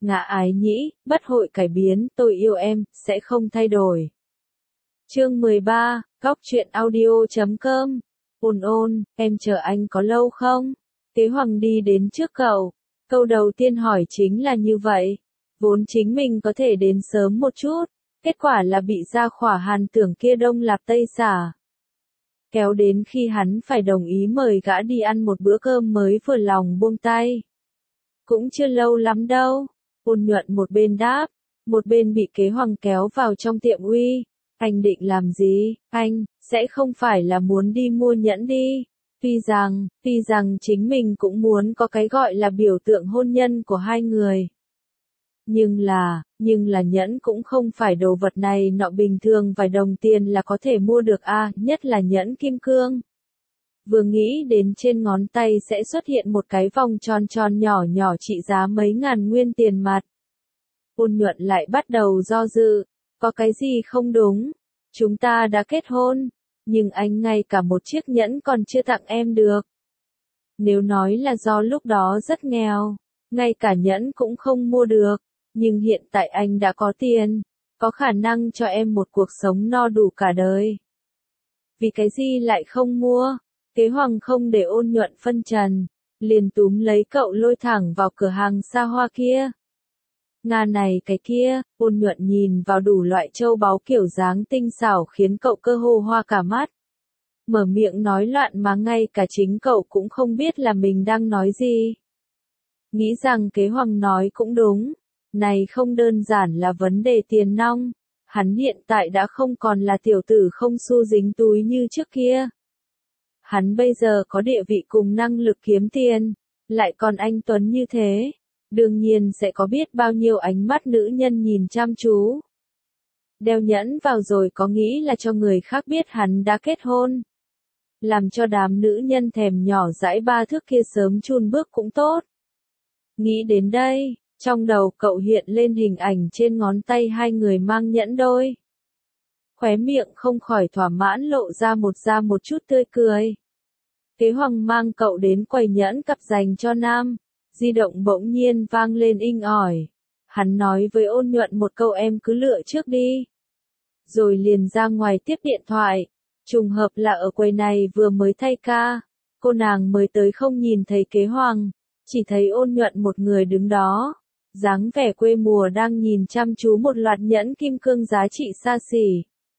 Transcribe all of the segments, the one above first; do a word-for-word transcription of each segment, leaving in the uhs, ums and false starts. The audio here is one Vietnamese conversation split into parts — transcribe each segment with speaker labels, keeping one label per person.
Speaker 1: ngã ái nhĩ, bất hội cải biến, tôi yêu em, sẽ không thay đổi. Chương mười ba, góc truyện audio chấm com. Ôn ôn, em chờ anh có lâu không? Tế Hoàng đi đến trước cậu. Câu đầu tiên hỏi chính là như vậy. Vốn chính mình có thể đến sớm một chút. Kết quả là bị Gia Khỏa Hàn tưởng kia Đông Lạp Tây xả. Kéo đến khi hắn phải đồng ý mời gã đi ăn một bữa cơm mới vừa lòng buông tay. Cũng chưa lâu lắm đâu. Ôn nhuận một bên đáp, một bên bị Kế Hoàng kéo vào trong tiệm uy. Anh định làm gì? Anh, sẽ không phải là muốn đi mua nhẫn đi. Tuy rằng, tuy rằng chính mình cũng muốn có cái gọi là biểu tượng hôn nhân của hai người. Nhưng là, nhưng là nhẫn cũng không phải đồ vật này nọ bình thường vài đồng tiền là có thể mua được a, à, nhất là nhẫn kim cương. Vừa nghĩ đến trên ngón tay sẽ xuất hiện một cái vòng tròn tròn nhỏ nhỏ trị giá mấy ngàn nguyên tiền mặt. Ôn nhuận lại bắt đầu do dự, có cái gì không đúng? Chúng ta đã kết hôn, nhưng anh ngay cả một chiếc nhẫn còn chưa tặng em được. Nếu nói là do lúc đó rất nghèo, ngay cả nhẫn cũng không mua được, nhưng hiện tại anh đã có tiền, có khả năng cho em một cuộc sống no đủ cả đời. Vì cái gì lại không mua? Kế Hoàng không để ôn nhuận phân trần, liền túm lấy cậu lôi thẳng vào cửa hàng xa hoa kia. Nga này cái kia, ôn nhuận nhìn vào đủ loại châu báu kiểu dáng tinh xảo khiến cậu cơ hồ hoa cả mắt. Mở miệng nói loạn mà ngay cả chính cậu cũng không biết là mình đang nói gì. Nghĩ rằng Kế Hoàng nói cũng đúng, này không đơn giản là vấn đề tiền nong, hắn hiện tại đã không còn là tiểu tử không xu dính túi như trước kia. Hắn bây giờ có địa vị cùng năng lực kiếm tiền, lại còn anh tuấn như thế. Đương nhiên sẽ có biết bao nhiêu ánh mắt nữ nhân nhìn chăm chú. Đeo nhẫn vào rồi có nghĩ là cho người khác biết hắn đã kết hôn. Làm cho đám nữ nhân thèm nhỏ dãi ba thước kia sớm chun bước cũng tốt. Nghĩ đến đây, trong đầu cậu hiện lên hình ảnh trên ngón tay hai người mang nhẫn đôi. Khóe miệng không khỏi thỏa mãn lộ ra một ra một chút tươi cười. Kế Hoàng mang cậu đến quầy nhẫn cặp dành cho nam. Di động bỗng nhiên vang lên inh ỏi. Hắn nói với ôn nhuận một câu em cứ lựa trước đi. Rồi liền ra ngoài tiếp điện thoại. Trùng hợp là ở quầy này vừa mới thay ca. Cô nàng mới tới không nhìn thấy Kế Hoàng. Chỉ thấy ôn nhuận một người đứng đó. Dáng vẻ quê mùa đang nhìn chăm chú một loạt nhẫn kim cương giá trị xa xỉ.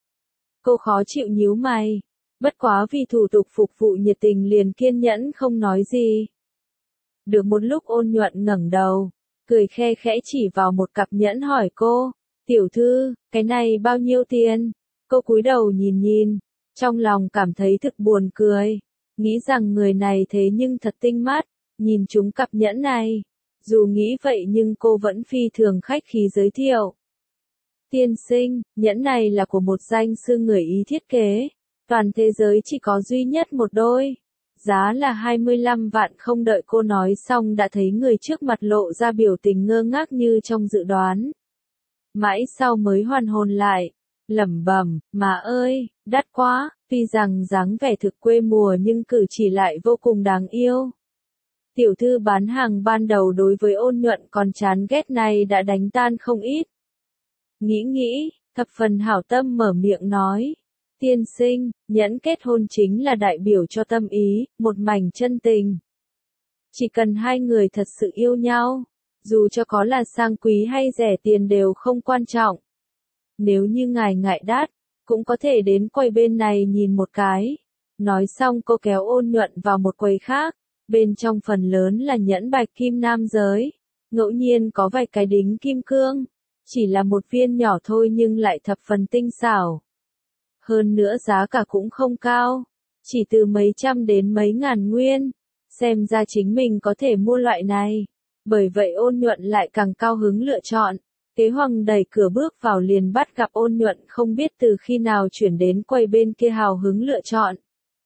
Speaker 1: Cô khó chịu nhíu mày. Bất quá vì thủ tục phục vụ nhiệt tình liền kiên nhẫn không nói gì. Được một lúc ôn nhuận ngẩng đầu, cười khe khẽ chỉ vào một cặp nhẫn hỏi cô, tiểu thư, cái này bao nhiêu tiền? Cô cúi đầu nhìn nhìn, trong lòng cảm thấy thực buồn cười, nghĩ rằng người này thế nhưng thật tinh mắt, nhìn chúng cặp nhẫn này. Dù nghĩ vậy nhưng cô vẫn phi thường khách khí giới thiệu. Tiên sinh, nhẫn này là của một danh sư người Ý thiết kế, toàn thế giới chỉ có duy nhất một đôi. Giá là hai mươi lăm vạn. Không đợi cô nói xong đã thấy người trước mặt lộ ra biểu tình ngơ ngác như trong dự đoán. Mãi sau mới hoàn hồn lại, lẩm bẩm, mà ơi, đắt quá, tuy rằng dáng vẻ thực quê mùa nhưng cử chỉ lại vô cùng đáng yêu. Tiểu thư bán hàng ban đầu đối với ôn nhuận còn chán ghét này đã đánh tan không ít. Nghĩ nghĩ, thập phần hảo tâm mở miệng nói. Tiên sinh, nhẫn kết hôn chính là đại biểu cho tâm ý, một mảnh chân tình. Chỉ cần hai người thật sự yêu nhau, dù cho có là sang quý hay rẻ tiền đều không quan trọng. Nếu như ngài ngại đắt, cũng có thể đến quầy bên này nhìn một cái. Nói xong cô kéo ôn nhuận vào một quầy khác, bên trong phần lớn là nhẫn bạch kim nam giới. Ngẫu nhiên có vài cái đính kim cương, chỉ là một viên nhỏ thôi nhưng lại thập phần tinh xảo. Hơn nữa giá cả cũng không cao, chỉ từ mấy trăm đến mấy ngàn nguyên, xem ra chính mình có thể mua loại này. Bởi vậy ôn nhuận lại càng cao hứng lựa chọn. Kế Hoàng đẩy cửa bước vào liền bắt gặp ôn nhuận không biết từ khi nào chuyển đến quầy bên kia hào hứng lựa chọn.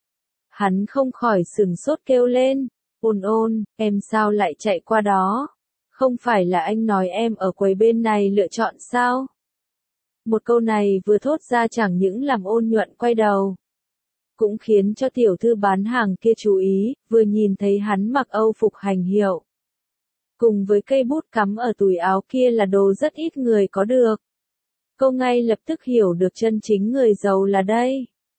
Speaker 1: Hắn không khỏi sừng sốt kêu lên, ôn ôn, em sao lại chạy qua đó? Không phải là anh nói em ở quầy bên này lựa chọn sao? Một câu này vừa thốt ra chẳng những làm ôn nhuận quay đầu, cũng khiến cho tiểu thư bán hàng kia chú ý, vừa nhìn thấy hắn mặc âu phục hành hiệu. cùng với cây bút cắm ở túi áo kia là đồ rất ít người có được. Cô ngay lập tức hiểu được chân chính người giàu là đây.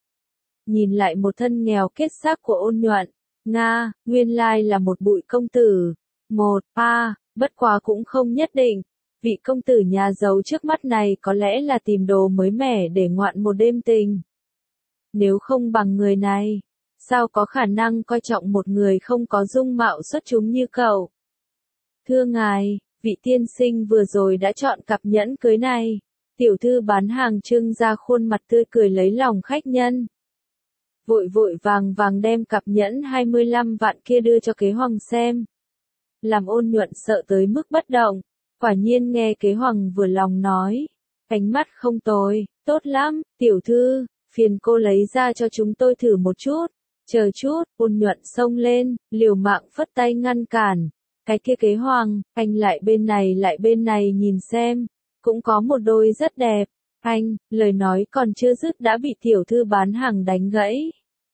Speaker 1: Nhìn lại một thân nghèo kết xác của Ôn Nhuận, Nga, nguyên lai là một bụi công tử. Một, a, bất quá cũng không nhất định. Vị công tử nhà giàu trước mắt này có lẽ là tìm đồ mới mẻ để ngoạn một đêm tình. Nếu không bằng người này, sao có khả năng coi trọng một người không có dung mạo xuất chúng như cậu? Thưa ngài, vị tiên sinh vừa rồi đã chọn cặp nhẫn cưới này. Tiểu thư bán hàng trưng ra khuôn mặt tươi cười lấy lòng khách nhân. Vội vội vàng vàng đem cặp nhẫn hai mươi lăm vạn kia đưa cho Kế Hoằng xem. Làm Ôn Nhuận sợ tới mức bất động. Quả nhiên nghe Kế Hoằng vừa lòng nói. Ánh mắt không tồi, tốt lắm, tiểu thư, phiền cô lấy ra cho chúng tôi thử một chút. Chờ chút, Ôn Nhuận xông lên, liều mạng phất tay ngăn cản. Cái kia Kế Hoằng, anh lại bên này lại bên này nhìn xem. Cũng có một đôi rất đẹp. Anh, lời nói còn chưa dứt đã bị tiểu thư bán hàng đánh gãy.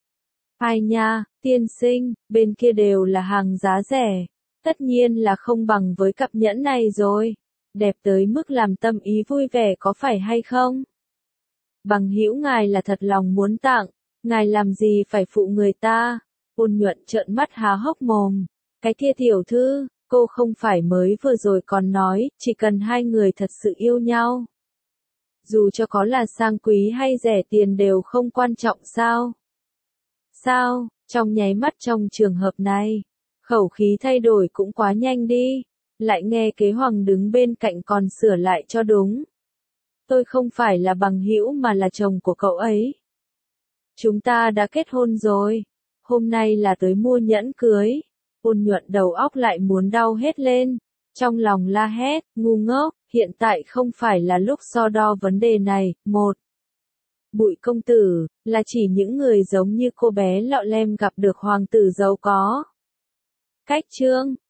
Speaker 1: Ai nha, tiên sinh, bên kia đều là hàng giá rẻ. Tất nhiên là không bằng với cặp nhẫn này rồi. Đẹp tới mức làm tâm ý vui vẻ có phải hay không? Bằng hữu ngài là thật lòng muốn tặng, ngài làm gì phải phụ người ta? Ôn Nhuận trợn mắt há hốc mồm. Cái kia tiểu thư, cô không phải mới vừa rồi còn nói, chỉ cần hai người thật sự yêu nhau. Dù cho có là sang quý hay rẻ tiền đều không quan trọng sao? Sao, trong nháy mắt trong trường hợp này, khẩu khí thay đổi cũng quá nhanh đi. Lại nghe Kế Hoằng đứng bên cạnh còn sửa lại cho đúng. Tôi không phải là bằng hữu mà là chồng của cậu ấy. Chúng ta đã kết hôn rồi. Hôm nay là tới mua nhẫn cưới. Ôn Nhuận đầu óc lại muốn đau hết lên. Trong lòng la hét, ngu ngốc, hiện tại không phải là lúc so đo vấn đề này. Một, bụi công tử, là chỉ những người giống như cô bé lọ lem gặp được hoàng tử giàu có. Cách chương